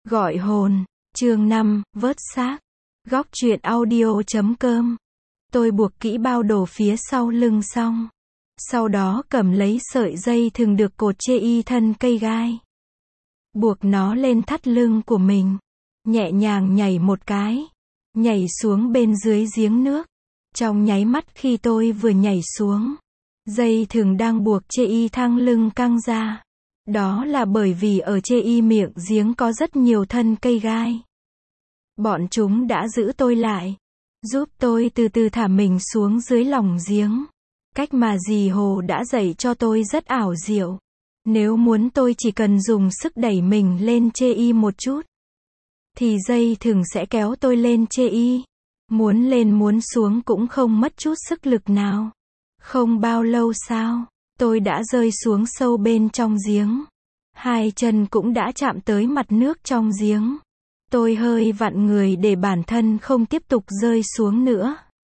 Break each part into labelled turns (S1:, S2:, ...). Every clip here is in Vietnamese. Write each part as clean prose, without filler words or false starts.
S1: Gọi hồn, chương 5, vớt xác. Góc truyện audio.com. Tôi buộc kỹ bao đồ phía sau lưng xong. Sau đó cầm lấy sợi dây thừng được cột chê y thân cây gai. Buộc nó lên thắt lưng của mình. Nhẹ nhàng nhảy một cái. Nhảy xuống bên dưới giếng nước. Trong nháy mắt khi tôi vừa nhảy xuống, dây thừng đang buộc chê y thăng lưng căng ra. Đó là bởi vì ở chê y miệng giếng có rất nhiều thân cây gai. Bọn chúng đã giữ tôi lại, giúp tôi từ từ thả mình xuống dưới lòng giếng. Cách mà dì Hồ đã dạy cho tôi rất ảo diệu. Nếu muốn tôi chỉ cần dùng sức đẩy mình lên chê y một chút, thì dây thừng sẽ kéo tôi lên chê y. Muốn lên muốn xuống cũng không mất chút sức lực nào. Không bao lâu sau, tôi đã rơi xuống sâu bên trong giếng. Hai chân cũng đã chạm tới mặt nước trong giếng. Tôi hơi vặn người để bản thân không tiếp tục rơi xuống nữa.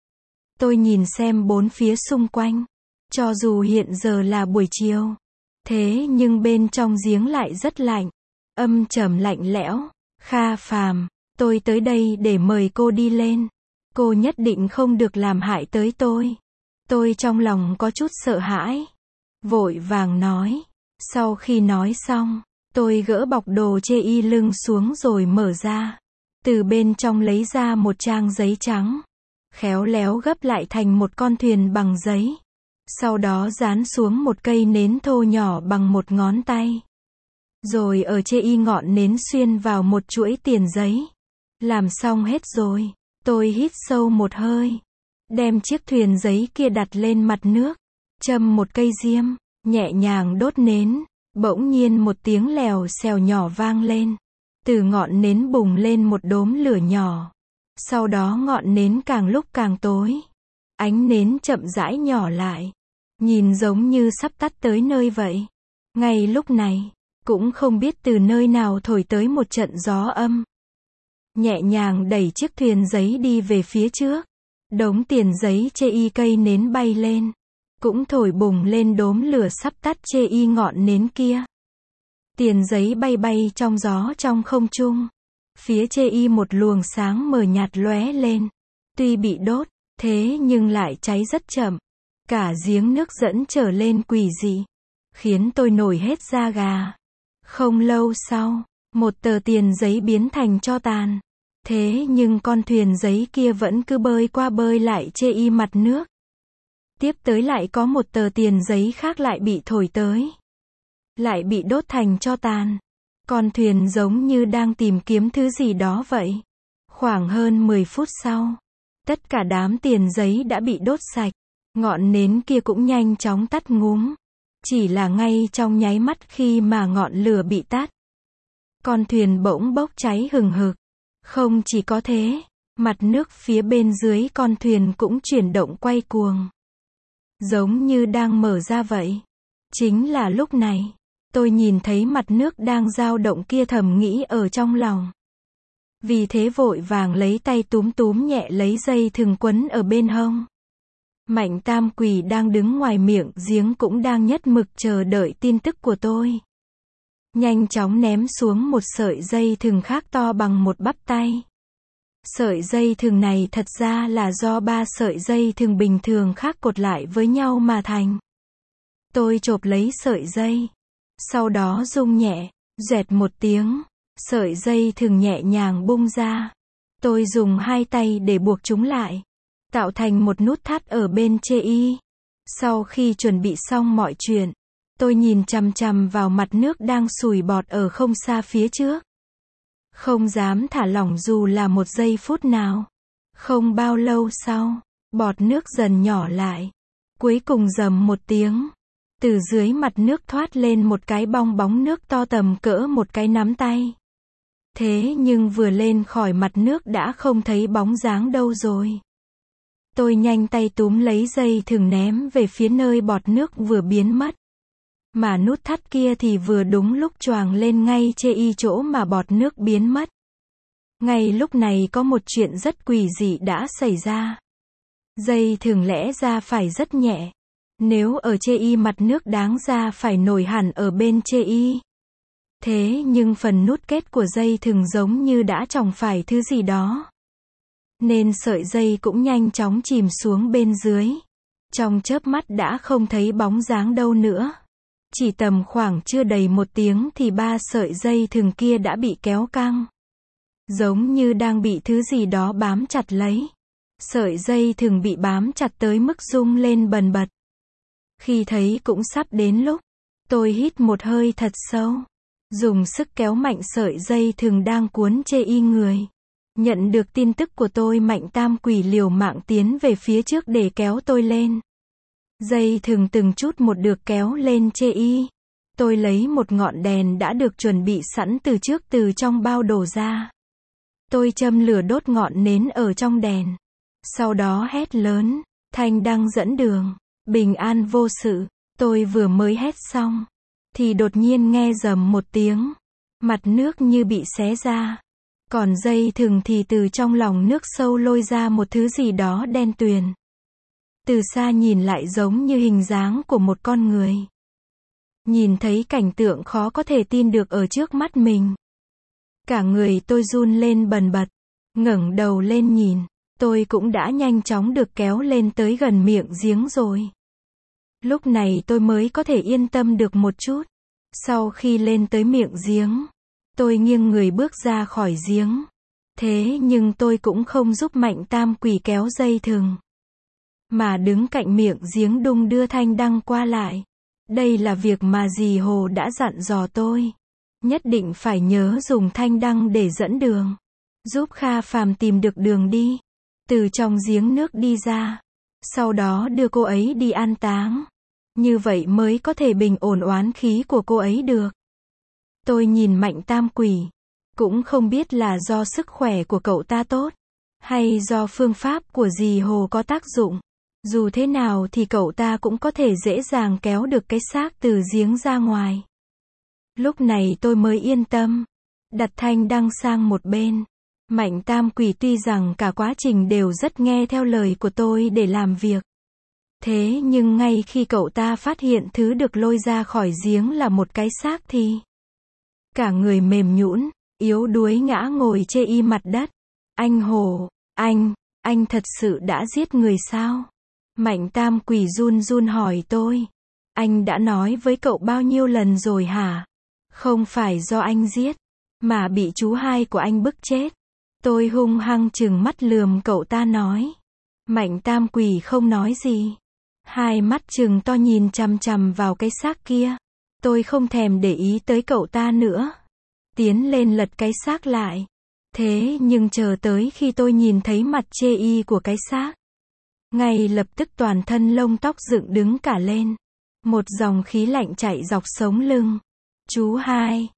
S1: Tôi nhìn xem bốn phía xung quanh. Cho dù hiện giờ là buổi chiều, thế nhưng bên trong giếng lại rất lạnh. Âm trầm lạnh lẽo. Kha Phàm, tôi tới đây để mời cô đi lên. Cô nhất định không được làm hại tới tôi. Tôi trong lòng có chút sợ hãi. Vội vàng nói. Sau khi nói xong, tôi gỡ bọc đồ chê y lưng xuống rồi mở ra. Từ bên trong lấy ra một trang giấy trắng. Khéo léo gấp lại thành một con thuyền bằng giấy. Sau đó dán xuống một cây nến thô nhỏ bằng một ngón tay. Rồi ở chê y ngọn nến xuyên vào một chuỗi tiền giấy. Làm xong hết rồi, tôi hít sâu một hơi. Đem chiếc thuyền giấy kia đặt lên mặt nước. Châm một cây diêm. Nhẹ nhàng đốt nến, bỗng nhiên một tiếng lèo xèo nhỏ vang lên. Từ ngọn nến bùng lên một đốm lửa nhỏ. Sau đó ngọn nến càng lúc càng tối. Ánh nến chậm rãi nhỏ lại. Nhìn giống như sắp tắt tới nơi vậy. Ngay lúc này, cũng không biết từ nơi nào thổi tới một trận gió âm. Nhẹ nhàng đẩy chiếc thuyền giấy đi về phía trước. Đống tiền giấy chê y cây nến bay lên. Cũng thổi bùng lên đốm lửa sắp tắt chê y ngọn nến kia. Tiền giấy bay bay trong gió trong không trung. Phía chê y một luồng sáng mờ nhạt lóe lên. Tuy bị đốt, thế nhưng lại cháy rất chậm. Cả giếng nước dẫn trở lên quỷ dị. Khiến tôi nổi hết da gà. Không lâu sau, một tờ tiền giấy biến thành tro tàn. Thế nhưng con thuyền giấy kia vẫn cứ bơi qua bơi lại chê y mặt nước. Tiếp tới lại có một tờ tiền giấy khác lại bị thổi tới. Lại bị đốt thành tro tàn. Con thuyền giống như đang tìm kiếm thứ gì đó vậy. Khoảng hơn 10 phút sau, tất cả đám tiền giấy đã bị đốt sạch. Ngọn nến kia cũng nhanh chóng tắt ngúm. Chỉ là ngay trong nháy mắt khi mà ngọn lửa bị tắt, con thuyền bỗng bốc cháy hừng hực. Không chỉ có thế, mặt nước phía bên dưới con thuyền cũng chuyển động quay cuồng. Giống như đang mở ra vậy. Chính là lúc này, tôi nhìn thấy mặt nước đang dao động kia thầm nghĩ ở trong lòng. Vì thế vội vàng lấy tay túm túm nhẹ lấy dây thừng quấn ở bên hông. Mạnh Tam Quỷ đang đứng ngoài miệng giếng cũng đang nhất mực chờ đợi tin tức của tôi. Nhanh chóng ném xuống một sợi dây thừng khác to bằng một bắp tay. Sợi dây thừng này thật ra là do 3 sợi dây thừng bình thường khác cột lại với nhau mà thành. Tôi chộp lấy sợi dây. Sau đó rung nhẹ, dẹt một tiếng. Sợi dây thừng nhẹ nhàng bung ra. Tôi dùng hai tay để buộc chúng lại. Tạo thành một nút thắt ở bên chê y. Sau khi chuẩn bị xong mọi chuyện, tôi nhìn chằm chằm vào mặt nước đang sùi bọt ở không xa phía trước. Không dám thả lỏng dù là một giây phút nào. Không bao lâu sau, bọt nước dần nhỏ lại. Cuối cùng rầm một tiếng. Từ dưới mặt nước thoát lên một cái bong bóng nước to tầm cỡ một cái nắm tay. Thế nhưng vừa lên khỏi mặt nước đã không thấy bóng dáng đâu rồi. Tôi nhanh tay túm lấy dây thừng ném về phía nơi bọt nước vừa biến mất. Mà nút thắt kia thì vừa đúng lúc choàng lên ngay chê y chỗ mà bọt nước biến mất. Ngay lúc này có một chuyện rất quỷ dị đã xảy ra. Dây thừng lẽ ra phải rất nhẹ. Nếu ở chê y mặt nước đáng ra phải nổi hẳn ở bên chê y. Thế nhưng phần nút kết của dây thừng giống như đã chòng phải thứ gì đó. Nên sợi dây cũng nhanh chóng chìm xuống bên dưới. Trong chớp mắt đã không thấy bóng dáng đâu nữa. Chỉ tầm khoảng chưa đầy 1 tiếng thì 3 sợi dây thừng kia đã bị kéo căng. Giống như đang bị thứ gì đó bám chặt lấy. Sợi dây thừng bị bám chặt tới mức rung lên bần bật. Khi thấy cũng sắp đến lúc, tôi hít một hơi thật sâu. Dùng sức kéo mạnh sợi dây thừng đang cuốn chê y người. Nhận được tin tức của tôi, Mạnh Tam Quỷ liều mạng tiến về phía trước để kéo tôi lên. Dây thừng từng chút một được kéo lên chê y. Tôi lấy một ngọn đèn đã được chuẩn bị sẵn từ trước từ trong bao đồ ra. Tôi châm lửa đốt ngọn nến ở trong đèn. Sau đó hét lớn, Thanh Đăng dẫn đường, bình an vô sự. Tôi vừa mới hét xong, thì đột nhiên nghe rầm một tiếng. Mặt nước như bị xé ra. Còn dây thừng thì từ trong lòng nước sâu lôi ra một thứ gì đó đen tuyền. Từ xa nhìn lại giống như hình dáng của một con người. Nhìn thấy cảnh tượng khó có thể tin được ở trước mắt mình. Cả người tôi run lên bần bật. Ngẩng đầu lên nhìn. Tôi cũng đã nhanh chóng được kéo lên tới gần miệng giếng rồi. Lúc này tôi mới có thể yên tâm được một chút. Sau khi lên tới miệng giếng, tôi nghiêng người bước ra khỏi giếng. Thế nhưng tôi cũng không giúp Mạnh Tam Quỷ kéo dây thừng, mà đứng cạnh miệng giếng đung đưa thanh đăng qua lại. Đây là việc mà dì Hồ đã dặn dò tôi. Nhất định phải nhớ dùng thanh đăng để dẫn đường. Giúp Kha Phàm tìm được đường đi. Từ trong giếng nước đi ra. Sau đó đưa cô ấy đi an táng. Như vậy mới có thể bình ổn oán khí của cô ấy được. Tôi nhìn Mạnh Tam Quỷ. Cũng không biết là do sức khỏe của cậu ta tốt, hay do phương pháp của dì Hồ có tác dụng. Dù thế nào thì cậu ta cũng có thể dễ dàng kéo được cái xác từ giếng ra ngoài. Lúc này tôi mới yên tâm. Đặt thanh đăng sang một bên. Mạnh Tam Quỷ tuy rằng cả quá trình đều rất nghe theo lời của tôi để làm việc. Thế nhưng ngay khi cậu ta phát hiện thứ được lôi ra khỏi giếng là một cái xác thì cả người mềm nhũn, yếu đuối ngã ngồi chê y mặt đất. Anh Hồ, anh thật sự đã giết người sao? Mạnh Tam Quỷ run run hỏi tôi. Anh đã nói với cậu bao nhiêu lần rồi hả? Không phải do anh giết, mà bị chú hai của anh bức chết. Tôi hung hăng trừng mắt lườm cậu ta nói. Mạnh Tam Quỷ không nói gì. Hai mắt trừng to nhìn chằm chằm vào cái xác kia. Tôi không thèm để ý tới cậu ta nữa. Tiến lên lật cái xác lại. Thế nhưng chờ tới khi tôi nhìn thấy mặt chê y của cái xác, ngay lập tức toàn thân lông tóc dựng đứng cả lên. Một dòng khí lạnh chạy dọc sống lưng. Chú hai,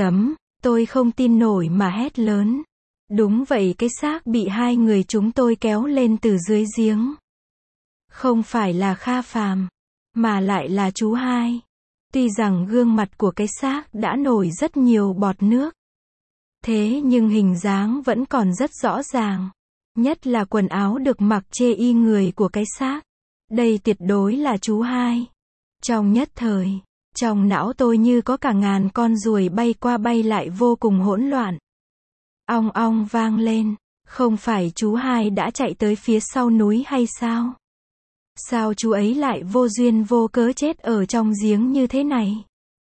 S1: tôi không tin nổi mà hét lớn. Đúng vậy, cái xác bị hai người chúng tôi kéo lên từ dưới giếng. Không phải là Kha Phàm, mà lại là chú hai. Tuy rằng gương mặt của cái xác đã nổi rất nhiều bọt nước, thế nhưng hình dáng vẫn còn rất rõ ràng. Nhất là quần áo được mặc chê y người của cái xác. Đây tuyệt đối là chú hai. Trong nhất thời, trong não tôi như có cả ngàn con ruồi bay qua bay lại vô cùng hỗn loạn. Ong ong vang lên. Không phải chú hai đã chạy tới phía sau núi hay sao? Sao chú ấy lại vô duyên vô cớ chết ở trong giếng như thế này?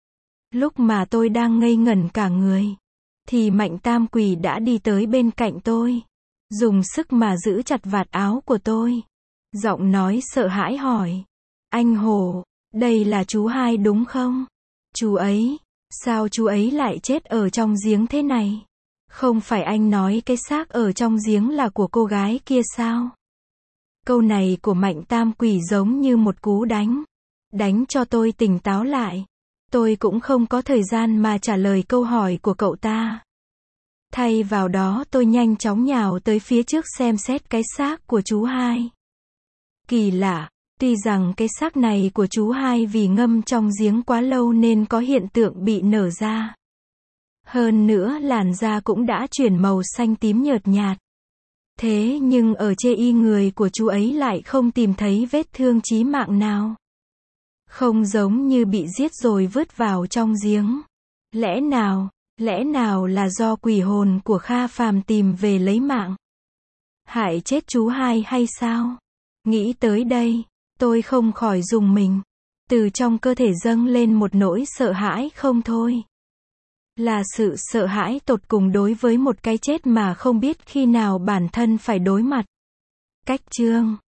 S1: Lúc mà tôi đang ngây ngẩn cả người, thì Mạnh Tam Quỷ đã đi tới bên cạnh tôi. Dùng sức mà giữ chặt vạt áo của tôi. Giọng nói sợ hãi hỏi. Anh Hồ, đây là chú hai đúng không? Chú ấy, sao chú ấy lại chết ở trong giếng thế này? Không phải anh nói cái xác ở trong giếng là của cô gái kia sao? Câu này của Mạnh Tam Quỷ giống như một cú đánh. Đánh cho tôi tỉnh táo lại. Tôi cũng không có thời gian mà trả lời câu hỏi của cậu ta. Thay vào đó tôi nhanh chóng nhào tới phía trước xem xét cái xác của chú hai. Kỳ lạ, tuy rằng cái xác này của chú hai vì ngâm trong giếng quá lâu nên có hiện tượng bị nở ra. Hơn nữa làn da cũng đã chuyển màu xanh tím nhợt nhạt. Thế nhưng ở chê y người của chú ấy lại không tìm thấy vết thương chí mạng nào. Không giống như bị giết rồi vứt vào trong giếng. Lẽ nào là do quỷ hồn của Kha Phàm tìm về lấy mạng? Hại chết chú hai hay sao? Nghĩ tới đây, tôi không khỏi rùng mình. Từ trong cơ thể dâng lên một nỗi sợ hãi không thôi. Là sự sợ hãi tột cùng đối với một cái chết mà không biết khi nào bản thân phải đối mặt. Cách chương